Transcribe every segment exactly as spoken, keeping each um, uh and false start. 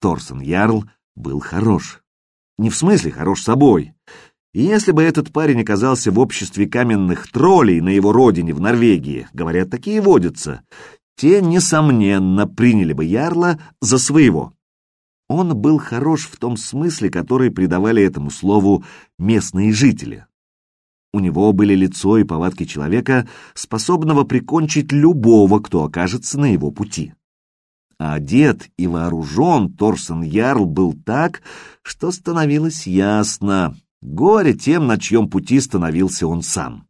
Торсон Ярл был хорош. Не в смысле хорош собой. И если бы этот парень оказался в обществе каменных троллей на его родине, в Норвегии, говорят, такие водятся, те, несомненно, приняли бы Ярла за своего. Он был хорош в том смысле, который придавали этому слову местные жители. У него были лицо и повадки человека, способного прикончить любого, кто окажется на его пути. А одет и вооружен Торсон Ярл был так, что становилось ясно — горе тем, на чьем пути становился он сам.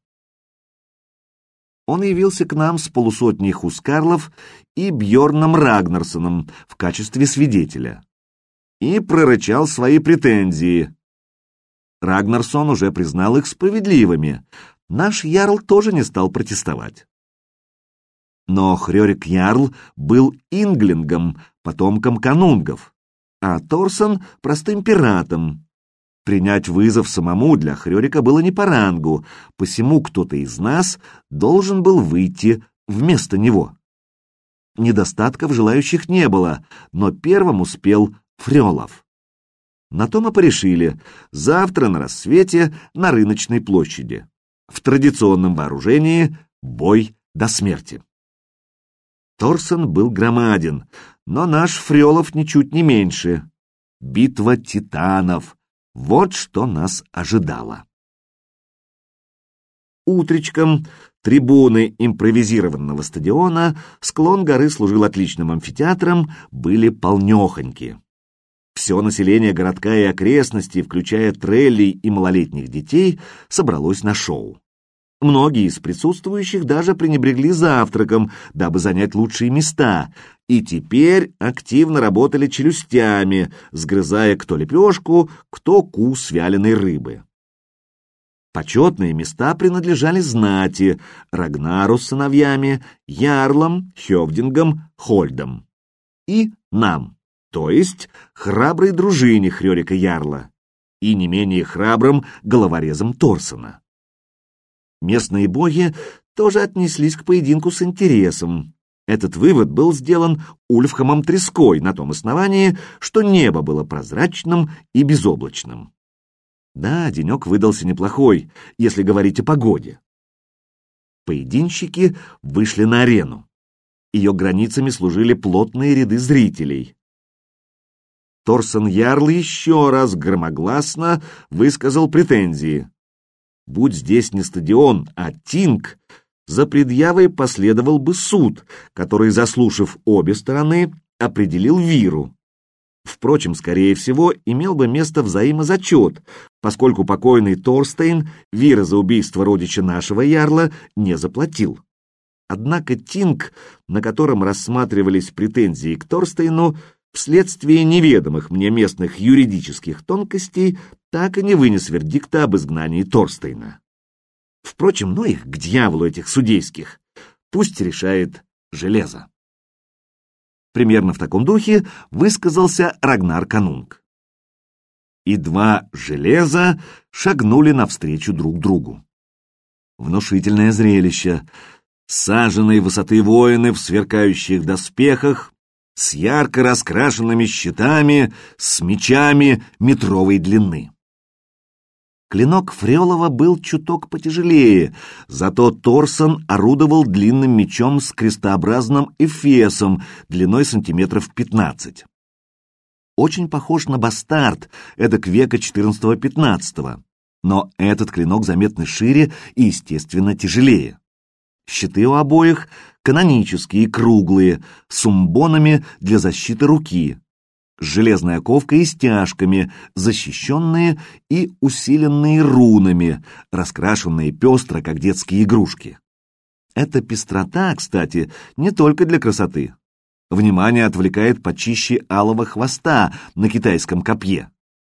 Он явился к нам с полусотней хускарлов и Бьорном Рагнарсоном в качестве свидетеля и прорычал свои претензии. Рагнарсон уже признал их справедливыми. Наш Ярл тоже не стал протестовать. Но Хрёрик Ярл был инглингом, потомком канунгов, а Торсон — простым пиратом. Принять вызов самому для Хрёрика было не по рангу, посему кто-то из нас должен был выйти вместо него. Недостатков желающих не было, но первым успел Фрёлов. На то мы порешили: завтра на рассвете на рыночной площади. В традиционном вооружении бой до смерти. Торсон был громаден, но наш Фрёлов ничуть не меньше. Битва титанов — вот что нас ожидало. Утречком трибуны импровизированного стадиона, склон горы служил отличным амфитеатром, были полнёхоньки. Все население городка и окрестностей, включая треллей и малолетних детей, собралось на шоу. Многие из присутствующих даже пренебрегли завтраком, дабы занять лучшие места, и теперь активно работали челюстями, сгрызая кто лепешку, кто кус вяленой рыбы. Почетные места принадлежали знати: Рагнару с сыновьями, ярлам, хёвдингам, хольдам. И нам, то есть храброй дружине Хрёрика Ярла и не менее храбрым головорезам Торсона. Местные боги тоже отнеслись к поединку с интересом. Этот вывод был сделан Ульфхамом Треской на том основании, что небо было прозрачным и безоблачным. Да, денек выдался неплохой, если говорить о погоде. Поединщики вышли на арену. Ее границами служили плотные ряды зрителей. Торсон Ярл еще раз громогласно высказал претензии. Будь здесь не стадион, а тинг, за предъявой последовал бы суд, который, заслушав обе стороны, определил виру. Впрочем, скорее всего, имел бы место взаимозачет, поскольку покойный Торстейн вира за убийство родича нашего ярла не заплатил. Однако тинг, на котором рассматривались претензии к Торстейну, вследствие неведомых мне местных юридических тонкостей, так и не вынес вердикта об изгнании Торстейна. Впрочем, ну их к дьяволу, этих судейских. Пусть решает железо. Примерно в таком духе высказался Рагнар Канунг. И два железа шагнули навстречу друг другу. Внушительное зрелище. Саженные высоты воины в сверкающих доспехах, с ярко раскрашенными щитами, с мечами метровой длины. Клинок Фрёлова был чуток потяжелее, зато Торсон орудовал длинным мечом с крестообразным эфесом длиной сантиметров пятнадцать. Очень похож на бастард, эдак века четырнадцатого-пятнадцатого, но этот клинок заметно шире и, естественно, тяжелее. Щиты у обоих канонические, круглые, с умбонами для защиты руки, с железной оковкой и стяжками, защищенные и усиленные рунами, раскрашенные пестро, как детские игрушки. Эта пестрота, кстати, не только для красоты. Внимание отвлекает почище алого хвоста на китайском копье.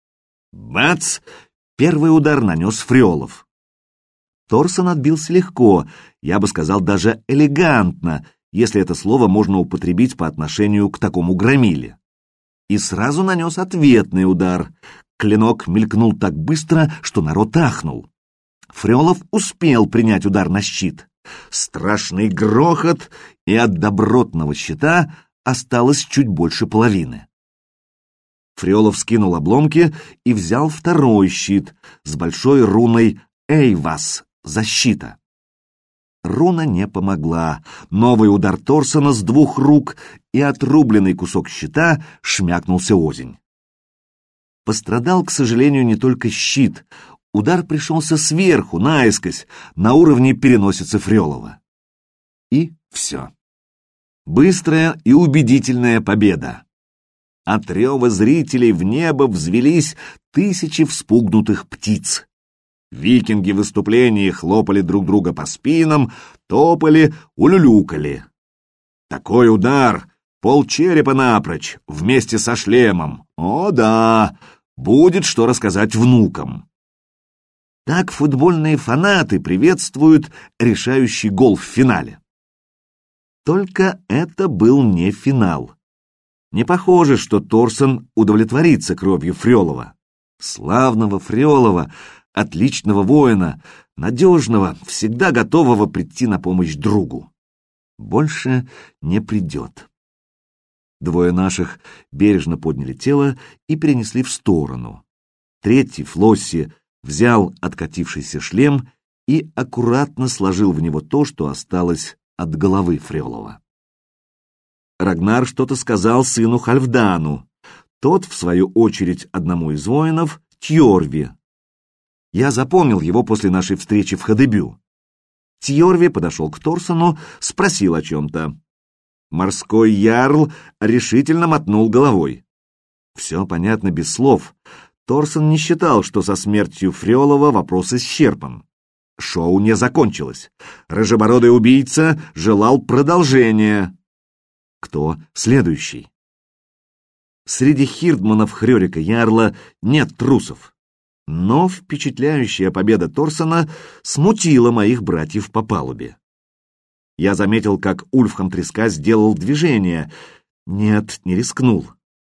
Бац! Первый удар нанес Фрёлов. Торсон отбился легко, я бы сказал, даже элегантно, если это слово можно употребить по отношению к такому громиле. И сразу нанес ответный удар. Клинок мелькнул так быстро, что народ ахнул. Фрёлов успел принять удар на щит. Страшный грохот, и от добротного щита осталось чуть больше половины. Фреолов скинул обломки и взял второй щит с большой руной «Эйвас» — защита. Руна не помогла. Новый удар Торсона с двух рук, и отрубленный кусок щита шмякнулся озимь. Пострадал, к сожалению, не только щит. Удар пришелся сверху, наискось, на уровне переносицы Фреолова. И все. Быстрая и убедительная победа. От рева зрителей в небо взвелись тысячи вспугнутых птиц. Викинги в выступлении хлопали друг друга по спинам, топали, улюлюкали. Такой удар, полчерепа напрочь, вместе со шлемом. О да, будет что рассказать внукам. Так футбольные фанаты приветствуют решающий гол в финале. Только это был не финал. Не похоже, что Торсон удовлетворится кровью Фреолова. Славного Фреолова, отличного воина, надежного, всегда готового прийти на помощь другу. Больше не придет. Двое наших бережно подняли тело и перенесли в сторону. Третий, Флосси, взял откатившийся шлем и аккуратно сложил в него то, что осталось от головы Фреолова. Рагнар что-то сказал сыну Хальфдану. Тот, в свою очередь, одному из воинов, Тьорви. Я запомнил его после нашей встречи в Хадебю. Тьорви подошел к Торсону, спросил о чем-то. Морской ярл решительно мотнул головой. Все понятно без слов. Торсон не считал, что со смертью Фреолова вопрос исчерпан. Шоу не закончилось. Рыжебородый убийца желал продолжения. Кто следующий? Среди хирдманов Хрёрика Ярла нет трусов. Но впечатляющая победа Торсона смутила моих братьев по палубе. Я заметил, как Ульфхан Треска сделал движение. Нет, не рискнул.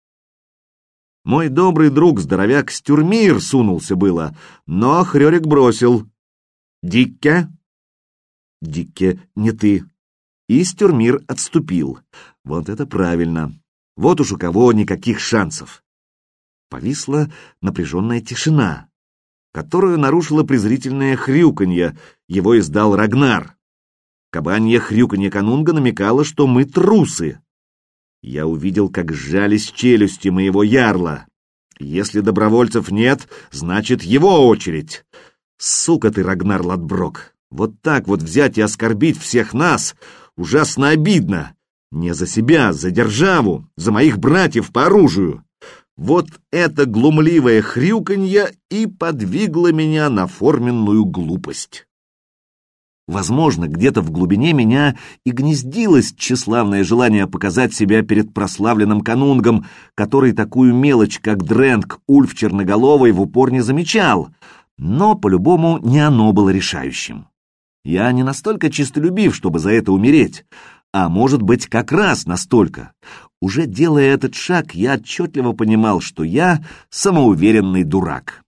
Мой добрый друг, здоровяк Стюрмир, сунулся было, но Хрёрик бросил. «Дикке?» «Дикке, не ты». И Стюрмир отступил. Вот это правильно. Вот уж у кого никаких шансов. Повисла напряженная тишина, которую нарушило презрительное хрюканье. Его издал Рагнар. Кабанье хрюканье канунга намекало, что мы трусы. Я увидел, как сжались челюсти моего ярла. Если добровольцев нет, значит его очередь. Сука ты, Рагнар Лодброк. Вот так вот взять и оскорбить всех нас ужасно обидно. Не за себя, за державу, за моих братьев по оружию. Вот это глумливое хрюканье и подвигло меня на форменную глупость. Возможно, где-то в глубине меня и гнездилось тщеславное желание показать себя перед прославленным канунгом, который такую мелочь, как Дрэнк Ульф Черноголовый, в упор не замечал, но, по-любому, не оно было решающим. Я не настолько честолюбив, чтобы за это умереть, а может быть, как раз настолько. Уже делая этот шаг, я отчетливо понимал, что я самоуверенный дурак.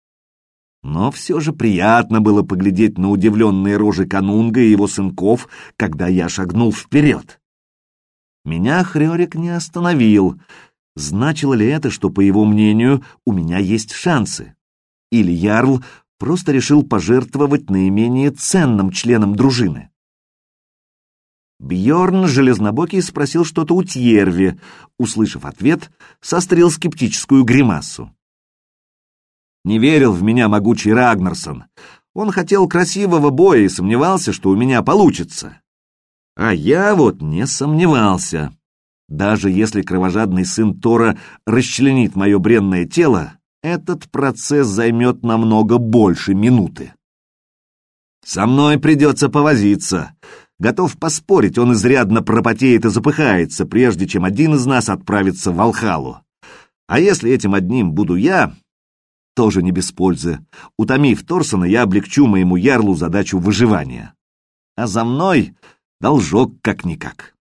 Но все же приятно было поглядеть на удивленные рожи канунга и его сынков, когда я шагнул вперед. Меня Хрёрик не остановил. Значило ли это, что, по его мнению, у меня есть шансы? Или ярл просто решил пожертвовать наименее ценным членом дружины? Бьорн Железнобокий спросил что-то у Тьерви. Услышав ответ, сострил скептическую гримасу. Не верил в меня могучий Рагнарсон. Он хотел красивого боя и сомневался, что у меня получится. А я вот не сомневался. Даже если кровожадный сын Тора расчленит мое бренное тело, этот процесс займет намного больше минуты. Со мной придется повозиться. Готов поспорить, он изрядно пропотеет и запыхается, прежде чем один из нас отправится в Валхалу. А если этим одним буду я, тоже не без пользы. Утомив Торсона, я облегчу моему ярлу задачу выживания. А за мной должок как-никак.